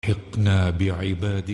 الحقنا بعبادك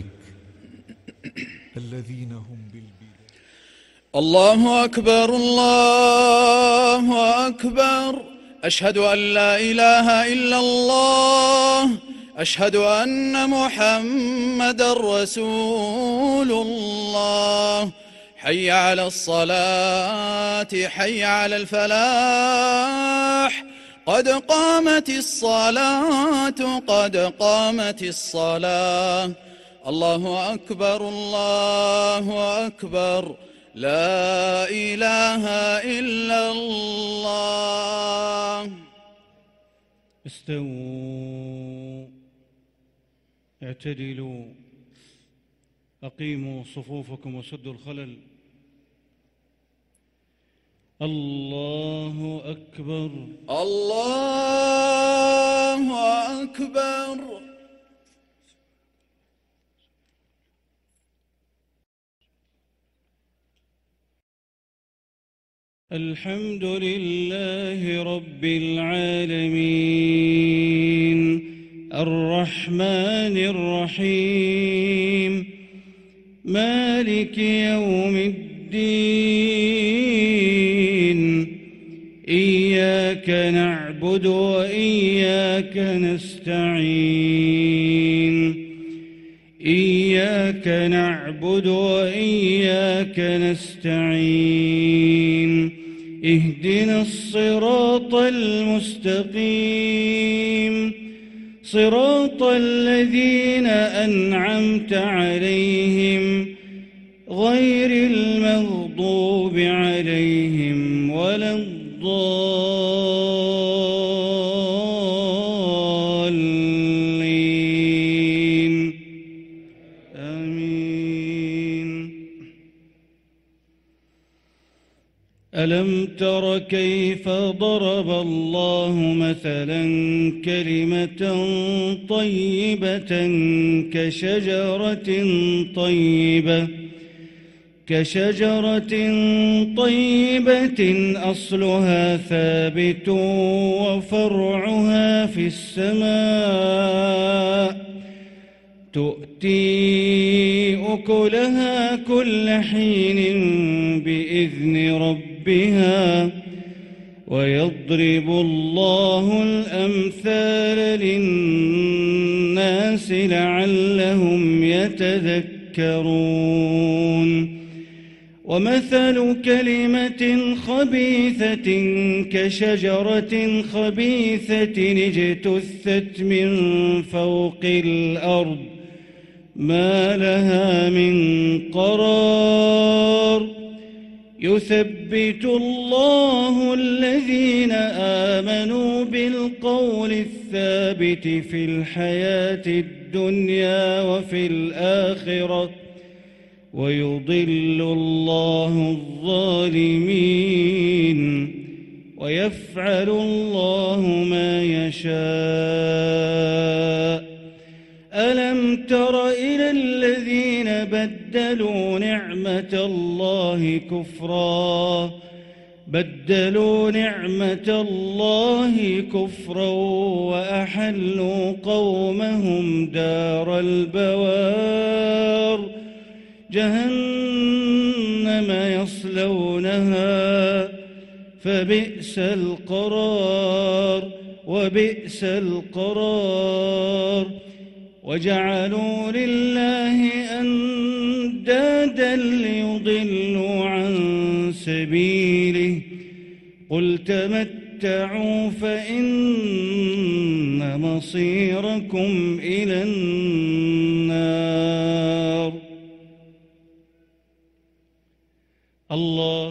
الذين هم بالبداية. الله أكبر الله أكبر، أشهد أن لا إله إلا الله، أشهد أن محمدا رسول الله. حي على الصلاة، حي على الفلاح، قد قامت الصلاة، قد قامت الصلاة. الله أكبر الله أكبر، لا إله إلا الله. استووا، اعتدلوا، أقيموا صفوفكم وسدوا الخلل. الله أكبر الله أكبر. الحمد لله رب العالمين، الرحمن الرحيم، مالك يوم الدين. إياك نعبد وإياك نستعين، إياك نعبد وإياك نستعين. اهدنا الصراط المستقيم، صراط الذين أنعمت عليهم غير المغضوب عليهم ولا الضالين. آمين. ألم تر كيف ضرب الله مثلا كلمة طيبة كشجرة طيبة أصلها ثابت وفرعها في السماء، تؤتي أكلها كل حين بإذن ربها، ويضرب الله الأمثال للناس لعلهم يتذكرون. ومثل كلمة خبيثة كشجرة خبيثة اجتثت من فوق الأرض ما لها من قرار. يثبت الله الذين آمنوا بالقول الثابت في الحياة الدنيا وفي الآخرة، ويضل الله الظالمين، ويفعل الله ما يشاء. ألم تر إلى الذين بدلوا نعمة الله كفرا وأحلوا قومهم دار البوار، جهنم يصلونها فبئس القرار، وبئس القرار. وجعلوا لله أندادا ليضلوا عن سبيله، قل تمتعوا فإن مصيركم إلى النار. الله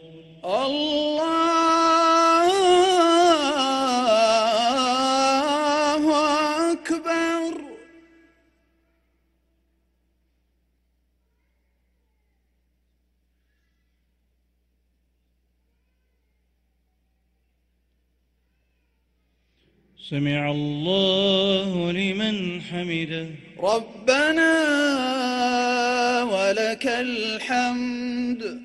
أكبر. سمع الله لمن حمده. ربنا ولك الحمد.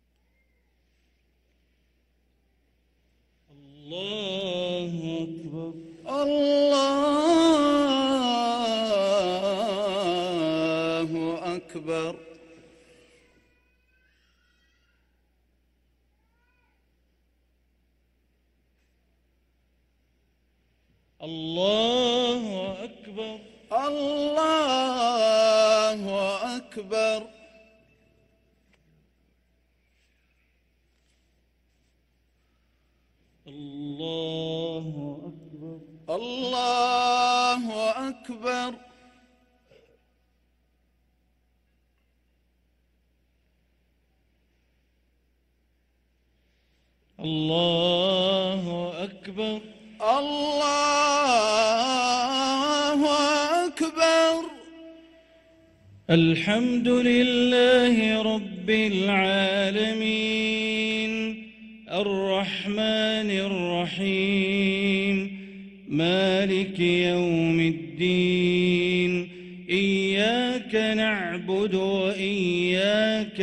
الله أكبر. الله أكبر. الله أكبر. الله أكبر. الله أكبر. الله أكبر. الله أكبر. الله أكبر. الحمد لله رب العالمين الرحمن الرحيم مالك يوم الدين إياك نعبد وإياك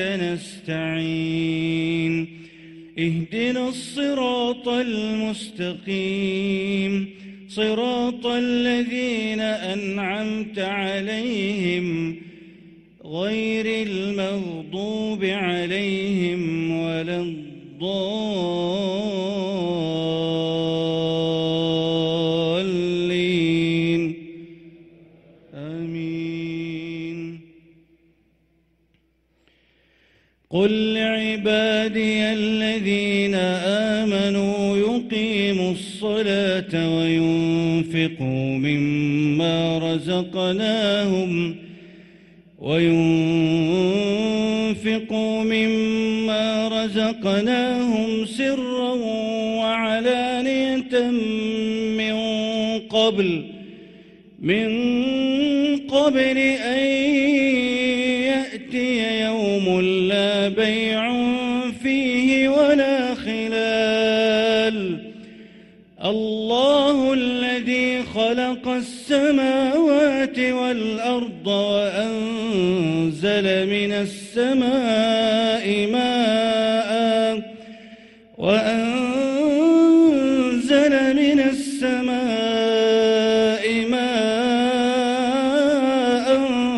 نستعين اهدنا الصراط المستقيم صراط الذين أنعمت عليهم غير المغضوب عليهم ولا الضالين آمين. قل لعبادي الذين آمنوا يقيموا الصلاة وينفقوا مما رزقناهم سرا وعلانية من قبل أن يأتي يوم لا بيع فيه ولا خلال. الله الذي خلق السماوات والأرض وأنزل من السماء ماء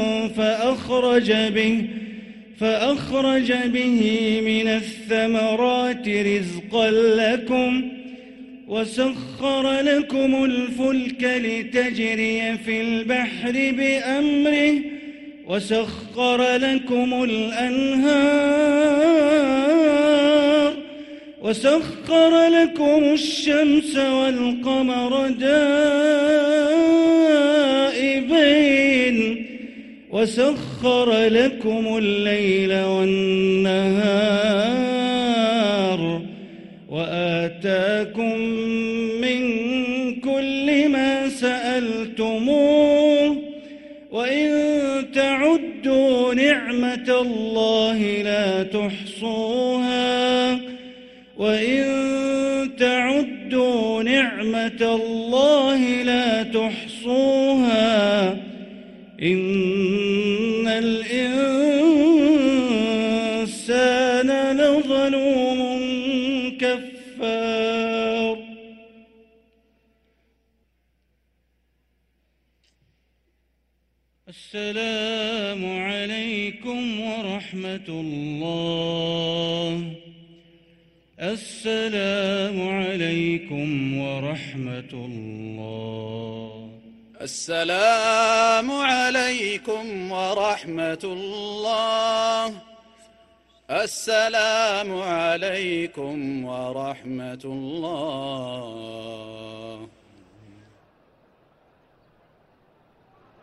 فأخرج به من الثمرات رزقا لكم وسخر لكم الفلك لتجري في البحر بأمره وسخر لكم الأنهار وسخر لكم الشمس والقمر دائبين وسخر لكم الليل والنهار وآتاكم من كل ما سألتموه وإن تعدوا نعمة الله لا تحصوها إن الإنسان لظلوم كفار. السلام عليكم ورحمة الله. السلام عليكم ورحمة الله. السلام عليكم ورحمة الله. السلام عليكم ورحمة الله.